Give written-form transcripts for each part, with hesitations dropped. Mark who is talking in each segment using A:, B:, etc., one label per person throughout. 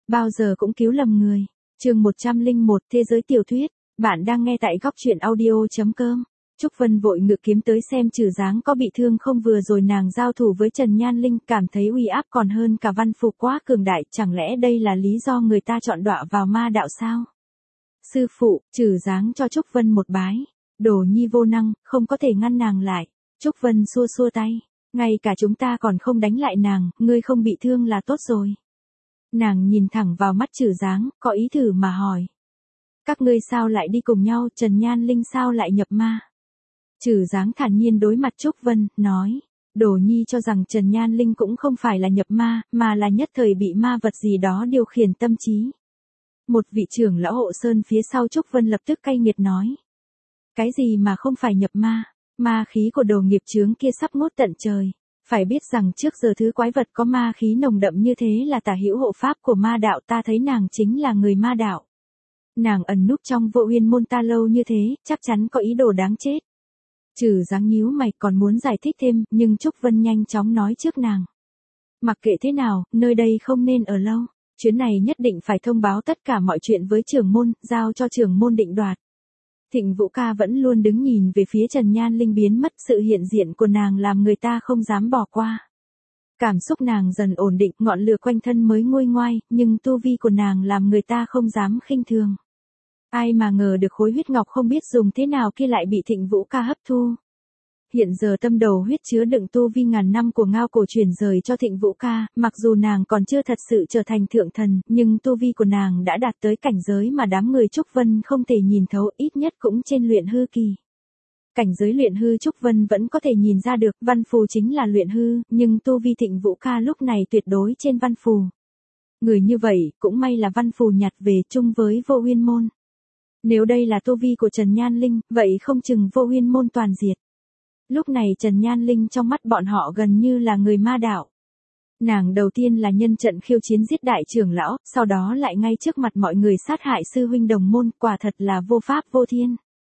A: bao giờ cũng cứu lầm người. Chương 101 Thế giới tiểu thuyết. Bạn đang nghe tại góc truyện audio.com. Trúc Vân vội ngự kiếm tới xem Trừ Dáng có bị thương không, vừa rồi nàng giao thủ với Trần Nhan Linh cảm thấy uy áp còn hơn cả Văn Phù quá cường đại, chẳng lẽ đây là lý do người ta chọn đọa vào ma đạo sao? Sư phụ, Trừ Dáng cho Trúc Vân một bái. Đồ nhi vô năng, không có thể ngăn nàng lại. Trúc Vân xua xua tay. Ngay cả chúng ta còn không đánh lại nàng, ngươi không bị thương là tốt rồi. Nàng nhìn thẳng vào mắt Trừ Dáng, có ý thử mà hỏi. Các ngươi sao lại đi cùng nhau, Trần Nhan Linh sao lại nhập ma? Trừ Dáng thản nhiên đối mặt Trúc Vân, nói. Đồ nhi cho rằng Trần Nhan Linh cũng không phải là nhập ma, mà là nhất thời bị ma vật gì đó điều khiển tâm trí. Một vị trưởng lão hộ sơn phía sau Trúc Vân lập tức cay nghiệt nói. Cái gì mà không phải nhập ma? Ma khí của đồ nghiệp chướng kia sắp ngút tận trời. Phải biết rằng trước giờ thứ quái vật có ma khí nồng đậm như thế là Tả Hữu hộ pháp của ma đạo, ta thấy nàng chính là người ma đạo. Nàng ẩn núp trong Vô Uyên môn ta lâu như thế, chắc chắn có ý đồ đáng chết. Trừ Dáng nhíu mày còn muốn giải thích thêm, nhưng Trúc Vân nhanh chóng nói trước nàng. Mặc kệ thế nào, nơi đây không nên ở lâu. Chuyến này nhất định phải thông báo tất cả mọi chuyện với trưởng môn, giao cho trưởng môn định đoạt. Thịnh Vũ Ca vẫn luôn đứng nhìn về phía Trần Nhan Linh biến mất, sự hiện diện của nàng làm người ta không dám bỏ qua. Cảm xúc nàng dần ổn định, ngọn lửa quanh thân mới nguôi ngoai, nhưng tu vi của nàng làm người ta không dám khinh thường. Ai mà ngờ được khối huyết ngọc không biết dùng thế nào kia lại bị Thịnh Vũ Ca hấp thu. Hiện giờ tâm đầu huyết chứa đựng tu vi ngàn năm của Ngao Cổ chuyển rời cho Thịnh Vũ Ca, mặc dù nàng còn chưa thật sự trở thành thượng thần, nhưng tu vi của nàng đã đạt tới cảnh giới mà đám người Trúc Vân không thể nhìn thấu, ít nhất cũng trên luyện hư kỳ. Cảnh giới luyện hư Trúc Vân vẫn có thể nhìn ra được, Văn Phù chính là luyện hư, nhưng tu vi Thịnh Vũ Ca lúc này tuyệt đối trên Văn Phù. Người như vậy, cũng may là Văn Phù nhặt về chung với Vô Uyên môn. Nếu đây là tu vi của Trần Nhan Linh, vậy không chừng Vô Uyên môn toàn diệt. Lúc này Trần Nhan Linh trong mắt bọn họ gần như là người ma đạo. Nàng đầu tiên là nhân trận khiêu chiến giết đại trưởng lão, sau đó lại ngay trước mặt mọi người sát hại sư huynh đồng môn, quả thật là vô pháp vô thiên.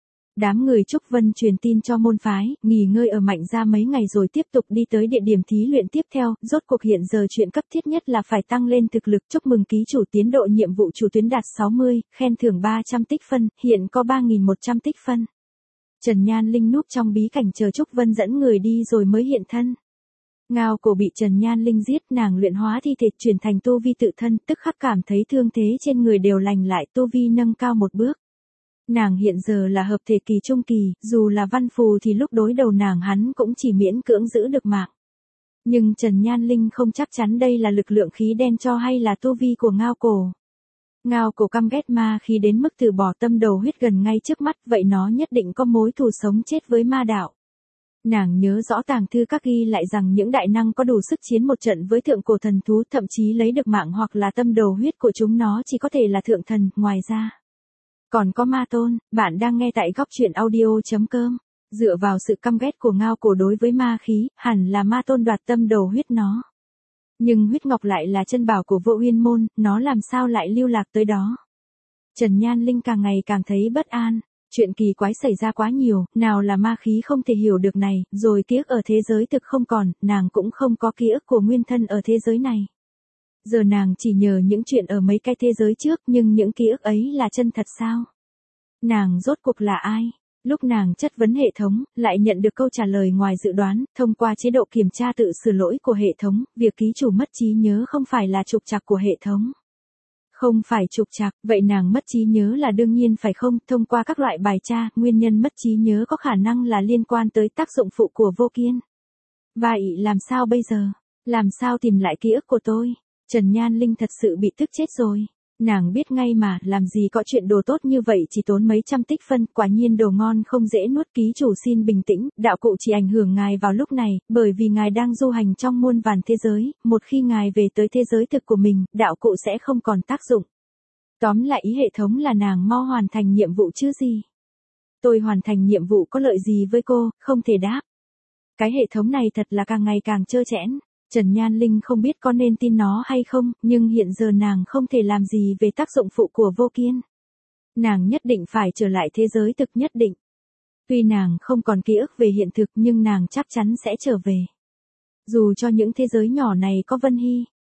A: Đám người Trúc Vân truyền tin cho môn phái, nghỉ ngơi ở Mạnh Gia mấy ngày rồi tiếp tục đi tới địa điểm thí luyện tiếp theo, rốt cuộc hiện giờ chuyện cấp thiết nhất là phải tăng lên thực lực. Chúc mừng ký chủ tiến độ nhiệm vụ chủ tuyến đạt 60, khen thưởng 300 tích phân, hiện có 3.100 tích phân. Trần Nhan Linh núp trong bí cảnh chờ Trúc Vân dẫn người đi rồi mới hiện thân. Ngao Cổ bị Trần Nhan Linh giết, nàng luyện hóa thi thể chuyển thành tu vi tự thân, tức khắc cảm thấy thương thế trên người đều lành lại, tu vi nâng cao một bước. Nàng hiện giờ là hợp thể kỳ trung kỳ, dù là Văn Phù thì lúc đối đầu nàng hắn cũng chỉ miễn cưỡng giữ được mạng. Nhưng Trần Nhan Linh không chắc chắn đây là lực lượng khí đen cho hay là tu vi của Ngao Cổ. Ngao Cổ căm ghét ma khí đến mức từ bỏ tâm đầu huyết gần ngay trước mắt, vậy nó nhất định có mối thù sống chết với ma đạo. Nàng nhớ rõ tàng thư các ghi lại rằng những đại năng có đủ sức chiến một trận với thượng cổ thần thú, thậm chí lấy được mạng hoặc là tâm đầu huyết của chúng nó chỉ có thể là thượng thần, ngoài ra. Còn có ma tôn, bạn đang nghe tại góc truyện audio.com. Dựa vào sự căm ghét của Ngao Cổ đối với ma khí, hẳn là ma tôn đoạt tâm đầu huyết nó. Nhưng huyết ngọc lại là chân bảo của Vô Uyên môn, nó làm sao lại lưu lạc tới đó? Trần Nhan Linh càng ngày càng thấy bất an, chuyện kỳ quái xảy ra quá nhiều, nào là ma khí không thể hiểu được này, rồi ký ức ở thế giới thực không còn, nàng cũng không có ký ức của nguyên thân ở thế giới này. Giờ nàng chỉ nhờ những chuyện ở mấy cái thế giới trước, nhưng những ký ức ấy là chân thật sao? Nàng rốt cuộc là ai? Lúc nàng chất vấn hệ thống, lại nhận được câu trả lời ngoài dự đoán, thông qua chế độ kiểm tra tự sửa lỗi của hệ thống, việc ký chủ mất trí nhớ không phải là trục trặc của hệ thống. Không phải trục trặc, vậy nàng mất trí nhớ là đương nhiên phải không? Thông qua các loại bài tra, nguyên nhân mất trí nhớ có khả năng là liên quan tới tác dụng phụ của vô kiên. Vậy làm sao bây giờ? Làm sao tìm lại ký ức của tôi? Trần Nhan Linh thật sự bị tức chết rồi. Nàng biết ngay mà, làm gì có chuyện đồ tốt như vậy chỉ tốn mấy trăm tích phân, quả nhiên đồ ngon không dễ nuốt. Ký chủ xin bình tĩnh, đạo cụ chỉ ảnh hưởng ngài vào lúc này, bởi vì ngài đang du hành trong muôn vàn thế giới, một khi ngài về tới thế giới thực của mình, đạo cụ sẽ không còn tác dụng. Tóm lại ý hệ thống là nàng mau hoàn thành nhiệm vụ chứ gì. Tôi hoàn thành nhiệm vụ có lợi gì với cô, không thể đáp. Cái hệ thống này thật là càng ngày càng trơ trẽn. Trần Nhan Linh không biết có nên tin nó hay không, nhưng hiện giờ nàng không thể làm gì về tác dụng phụ của vô kiên. Nàng nhất định phải trở lại thế giới thực nhất định. Tuy nàng không còn ký ức về hiện thực nhưng nàng chắc chắn sẽ trở về. Dù cho những thế giới nhỏ này có Vân Hy,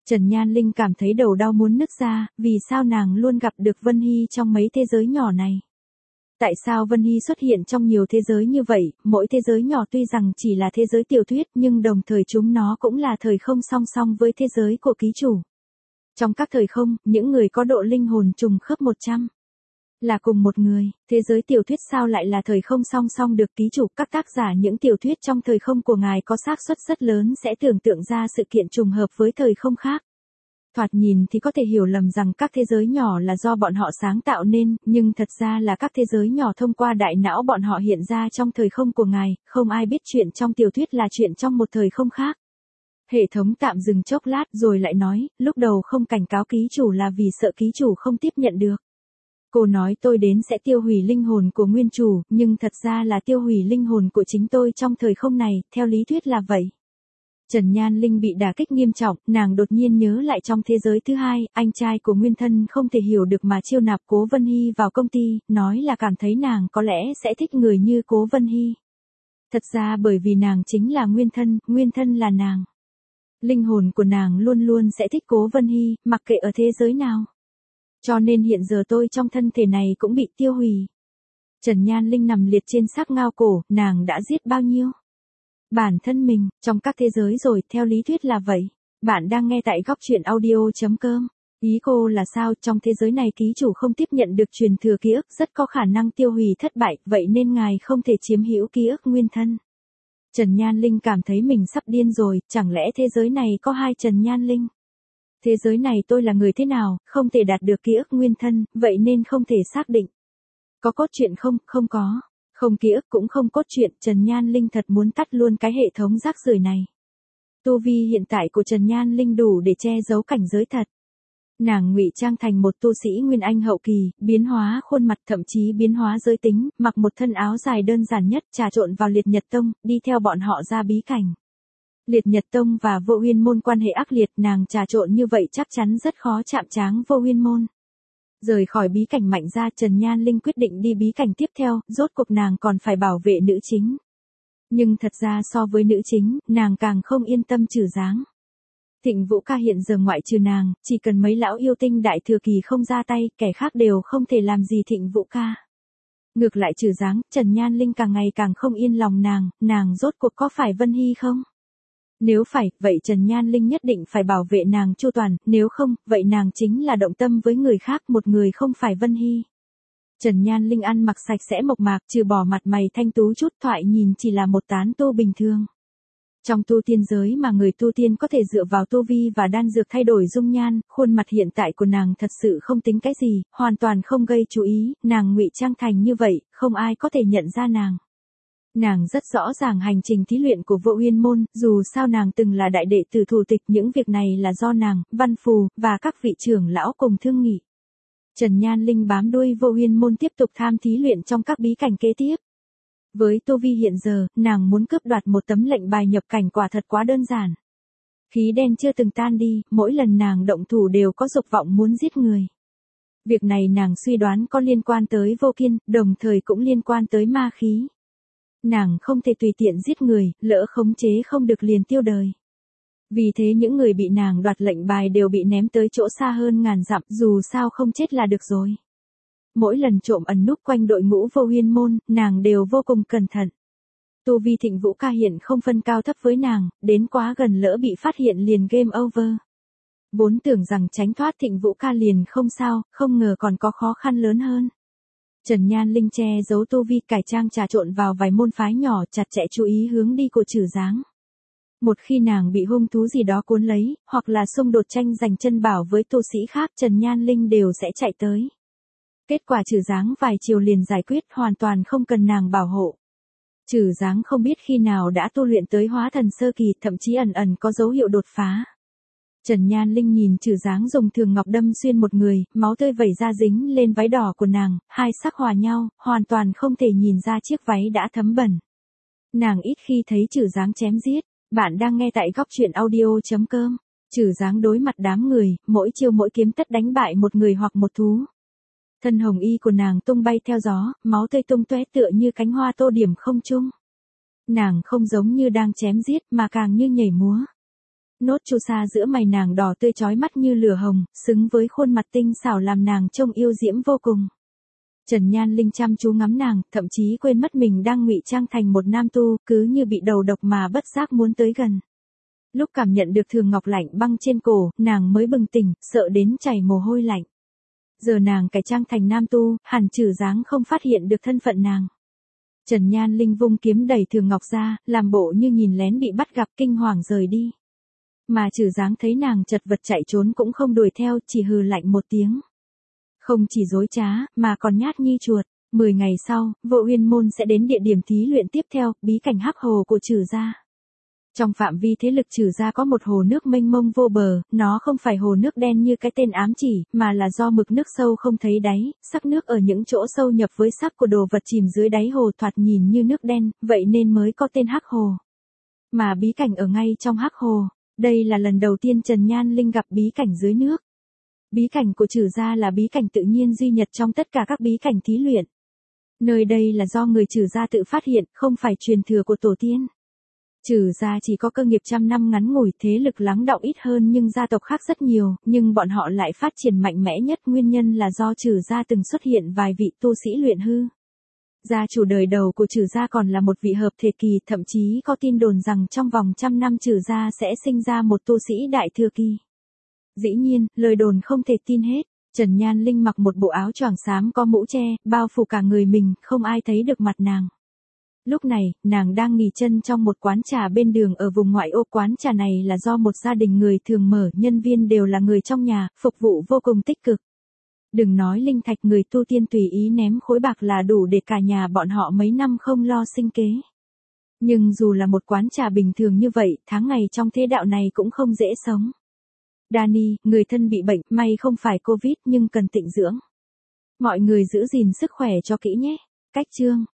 A: Trần Nhan Linh cảm thấy đầu đau muốn nứt ra, vì sao nàng luôn gặp được Vân Hy trong mấy thế giới nhỏ này. Tại sao Vân Hy xuất hiện trong nhiều thế giới như vậy, mỗi thế giới nhỏ tuy rằng chỉ là thế giới tiểu thuyết nhưng đồng thời chúng nó cũng là thời không song song với thế giới của ký chủ. Trong các thời không, những người có độ linh hồn trùng khớp 100. Là cùng một người, thế giới tiểu thuyết sao lại là thời không song song được ký chủ, các tác giả những tiểu thuyết trong thời không của ngài có xác suất rất lớn sẽ tưởng tượng ra sự kiện trùng hợp với thời không khác. Thoạt nhìn thì có thể hiểu lầm rằng các thế giới nhỏ là do bọn họ sáng tạo nên, nhưng thật ra là các thế giới nhỏ thông qua đại não bọn họ hiện ra trong thời không của ngài, không ai biết chuyện trong tiểu thuyết là chuyện trong một thời không khác. Hệ thống tạm dừng chốc lát rồi lại nói, lúc đầu không cảnh cáo ký chủ là vì sợ ký chủ không tiếp nhận được. Cô nói tôi đến sẽ tiêu hủy linh hồn của nguyên chủ, nhưng thật ra là tiêu hủy linh hồn của chính tôi trong thời không này, theo lý thuyết là vậy. Trần Nhan Linh bị đả kích nghiêm trọng, nàng đột nhiên nhớ lại trong thế giới thứ hai, anh trai của nguyên thân không thể hiểu được mà chiêu nạp Cố Vân Hy vào công ty, nói là cảm thấy nàng có lẽ sẽ thích người như Cố Vân Hy. Thật ra bởi vì nàng chính là nguyên thân là nàng. Linh hồn của nàng luôn luôn sẽ thích Cố Vân Hy, mặc kệ ở thế giới nào. Cho nên hiện giờ tôi trong thân thể này cũng bị tiêu hủy. Trần Nhan Linh nằm liệt trên xác ngao cổ, nàng đã giết bao nhiêu? Bản thân mình, trong các thế giới rồi, theo lý thuyết là vậy. Bạn đang nghe tại góc truyện audio.com. Ý cô là sao, trong thế giới này ký chủ không tiếp nhận được truyền thừa ký ức, rất có khả năng tiêu hủy thất bại, vậy nên ngài không thể chiếm hữu ký ức nguyên thân. Trần Nhan Linh cảm thấy mình sắp điên rồi, chẳng lẽ thế giới này có hai Trần Nhan Linh? Thế giới này tôi là người thế nào, không thể đạt được ký ức nguyên thân, vậy nên không thể xác định. Có cốt truyện không, không có. Không ký ức cũng không cốt truyện, Trần Nhan Linh thật muốn tắt luôn cái hệ thống rác rưởi này. Tu vi hiện tại của Trần Nhan Linh đủ để che giấu cảnh giới thật. Nàng ngụy trang thành một tu sĩ Nguyên Anh hậu kỳ, biến hóa khuôn mặt thậm chí biến hóa giới tính, mặc một thân áo dài đơn giản nhất, trà trộn vào Liệt Nhật Tông, đi theo bọn họ ra bí cảnh. Liệt Nhật Tông và Vô Uyên Môn quan hệ ác liệt, nàng trà trộn như vậy chắc chắn rất khó chạm tráng Vô Uyên Môn. Rời khỏi bí cảnh mạnh ra, Trần Nhan Linh quyết định đi bí cảnh tiếp theo, rốt cuộc nàng còn phải bảo vệ nữ chính. Nhưng thật ra so với nữ chính, nàng càng không yên tâm Trừ Giáng. Thịnh Vũ Ca hiện giờ ngoại trừ nàng, chỉ cần mấy lão yêu tinh đại thừa kỳ không ra tay, kẻ khác đều không thể làm gì Thịnh Vũ Ca. Ngược lại Trừ Giáng, Trần Nhan Linh càng ngày càng không yên lòng nàng rốt cuộc có phải Vân Hy không? Nếu phải, vậy Trần Nhan Linh nhất định phải bảo vệ nàng chu toàn, nếu không, vậy nàng chính là động tâm với người khác, một người không phải Vân Hy. Trần Nhan Linh ăn mặc sạch sẽ mộc mạc, trừ bỏ mặt mày thanh tú chút, thoại nhìn chỉ là một tán tu bình thường. Trong tu tiên giới mà người tu tiên có thể dựa vào tu vi và đan dược thay đổi dung nhan, khuôn mặt hiện tại của nàng thật sự không tính cái gì, hoàn toàn không gây chú ý, nàng ngụy trang thành như vậy, không ai có thể nhận ra nàng. Nàng rất rõ ràng hành trình thí luyện của Vô Uyên Môn, dù sao nàng từng là đại đệ tử thủ tịch, những việc này là do nàng, Văn Phù, và các vị trưởng lão cùng thương nghị. Trần Nhan Linh bám đuôi Vô Uyên Môn tiếp tục tham thí luyện trong các bí cảnh kế tiếp. Với tu vi hiện giờ, nàng muốn cướp đoạt một tấm lệnh bài nhập cảnh quả thật quá đơn giản. Khí đen chưa từng tan đi, mỗi lần nàng động thủ đều có dục vọng muốn giết người. Việc này nàng suy đoán có liên quan tới vô kiên, đồng thời cũng liên quan tới ma khí. Nàng không thể tùy tiện giết người, lỡ khống chế không được liền tiêu đời. Vì thế những người bị nàng đoạt lệnh bài đều bị ném tới chỗ xa hơn ngàn dặm, dù sao không chết là được rồi. Mỗi lần trộm ẩn núp quanh đội ngũ Vô Uyên Môn, nàng đều vô cùng cẩn thận. Tu vi Thịnh Vũ Ca hiện không phân cao thấp với nàng, đến quá gần lỡ bị phát hiện liền game over. Vốn tưởng rằng tránh thoát Thịnh Vũ Ca liền không sao, không ngờ còn có khó khăn lớn hơn. Trần Nhan Linh che giấu tu vi, cải trang trà trộn vào vài môn phái nhỏ, chặt chẽ chú ý hướng đi của Trừ Giáng. Một khi nàng bị hung thú gì đó cuốn lấy, hoặc là xung đột tranh giành chân bảo với tu sĩ khác, Trần Nhan Linh đều sẽ chạy tới. Kết quả Trừ Giáng vài chiều liền giải quyết, hoàn toàn không cần nàng bảo hộ. Trừ Giáng không biết khi nào đã tu luyện tới hóa thần sơ kỳ, thậm chí ẩn ẩn có dấu hiệu đột phá. Trần Nhan Linh nhìn Trừ Giáng dùng thường ngọc đâm xuyên một người, máu tươi vẩy ra dính lên váy đỏ của nàng, hai sắc hòa nhau, hoàn toàn không thể nhìn ra chiếc váy đã thấm bẩn. Nàng ít khi thấy Trừ Giáng chém giết. Bạn đang nghe tại góc truyện audio.com. Trừ Giáng đối mặt đám người, mỗi chiêu mỗi kiếm tất đánh bại một người hoặc một thú. Thân hồng y của nàng tung bay theo gió, máu tươi tung tóe tựa như cánh hoa tô điểm không trung. Nàng không giống như đang chém giết mà càng như nhảy múa. Nốt chu sa giữa mày nàng đỏ tươi chói mắt như lửa hồng, xứng với khuôn mặt tinh xảo làm nàng trông yêu diễm vô cùng. Trần Nhan Linh chăm chú ngắm nàng, thậm chí quên mất mình đang ngụy trang thành một nam tu, cứ như bị đầu độc mà bất giác muốn tới gần. Lúc cảm nhận được Thường Ngọc lạnh băng trên cổ, nàng mới bừng tỉnh, sợ đến chảy mồ hôi lạnh. Giờ nàng cải trang thành nam tu, hẳn Trử Giáng không phát hiện được thân phận nàng. Trần Nhan Linh vung kiếm đẩy Thường Ngọc ra, làm bộ như nhìn lén bị bắt gặp, kinh hoàng rời đi. Mà Trử Giáng thấy nàng chật vật chạy trốn cũng không đuổi theo, chỉ hừ lạnh một tiếng. Không chỉ dối trá, mà còn nhát như chuột. 10 ngày sau, Vô Uyên Môn sẽ đến địa điểm thí luyện tiếp theo, bí cảnh Hắc Hồ của Trử gia. Trong phạm vi thế lực Trử gia có một hồ nước mênh mông vô bờ, nó không phải hồ nước đen như cái tên ám chỉ, mà là do mực nước sâu không thấy đáy, sắc nước ở những chỗ sâu nhập với sắc của đồ vật chìm dưới đáy hồ thoạt nhìn như nước đen, vậy nên mới có tên Hắc Hồ. Mà bí cảnh ở ngay trong Hắc Hồ, đây là lần đầu tiên Trần Nhan Linh gặp bí cảnh dưới nước. Bí cảnh của Trử gia là bí cảnh tự nhiên duy nhất trong tất cả các bí cảnh thí luyện. Nơi đây là do người Trử gia tự phát hiện, không phải truyền thừa của tổ tiên. Trử gia chỉ có cơ nghiệp trăm năm ngắn ngủi, thế lực lắng đọng ít hơn nhưng gia tộc khác rất nhiều, nhưng bọn họ lại phát triển mạnh mẽ nhất, nguyên nhân là do Trử gia từng xuất hiện vài vị tu sĩ luyện hư. Gia chủ đời đầu của Trử gia còn là một vị hợp thể kỳ, thậm chí có tin đồn rằng trong vòng 100 năm Trử gia sẽ sinh ra một tu sĩ đại thừa kỳ. Dĩ nhiên, lời đồn không thể tin hết. Trần Nhan Linh mặc một bộ áo choàng xám có mũ che, bao phủ cả người mình, không ai thấy được mặt nàng. Lúc này, nàng đang nghỉ chân trong một quán trà bên đường ở vùng ngoại ô. Quán trà này là do một gia đình người thường mở, nhân viên đều là người trong nhà, phục vụ vô cùng tích cực. Đừng nói linh thạch, người tu tiên tùy ý ném khối bạc là đủ để cả nhà bọn họ mấy năm không lo sinh kế. Nhưng dù là một quán trà bình thường như vậy, tháng ngày trong thế đạo này cũng không dễ sống. Dani, người thân bị bệnh, may không phải Covid nhưng cần tịnh dưỡng. Mọi người giữ gìn sức khỏe cho kỹ nhé. Cách chương